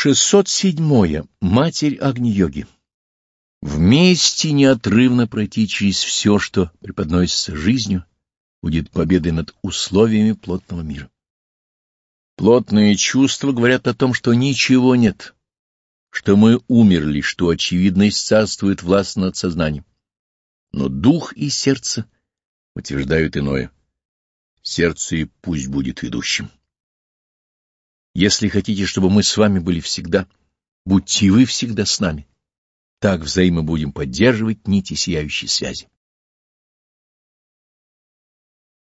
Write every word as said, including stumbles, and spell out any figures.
шестьсот седьмое. Матерь Агни-йоги. Вместе неотрывно пройти через все, что преподносится жизнью, будет победой над условиями плотного мира. Плотные чувства говорят о том, что ничего нет, что мы умерли, что очевидность царствует властно над сознанием. Но дух и сердце утверждают иное. Сердце и пусть будет ведущим. Если хотите, чтобы мы с вами были всегда, будьте и вы всегда с нами. Так взаимно будем поддерживать нити сияющей связи.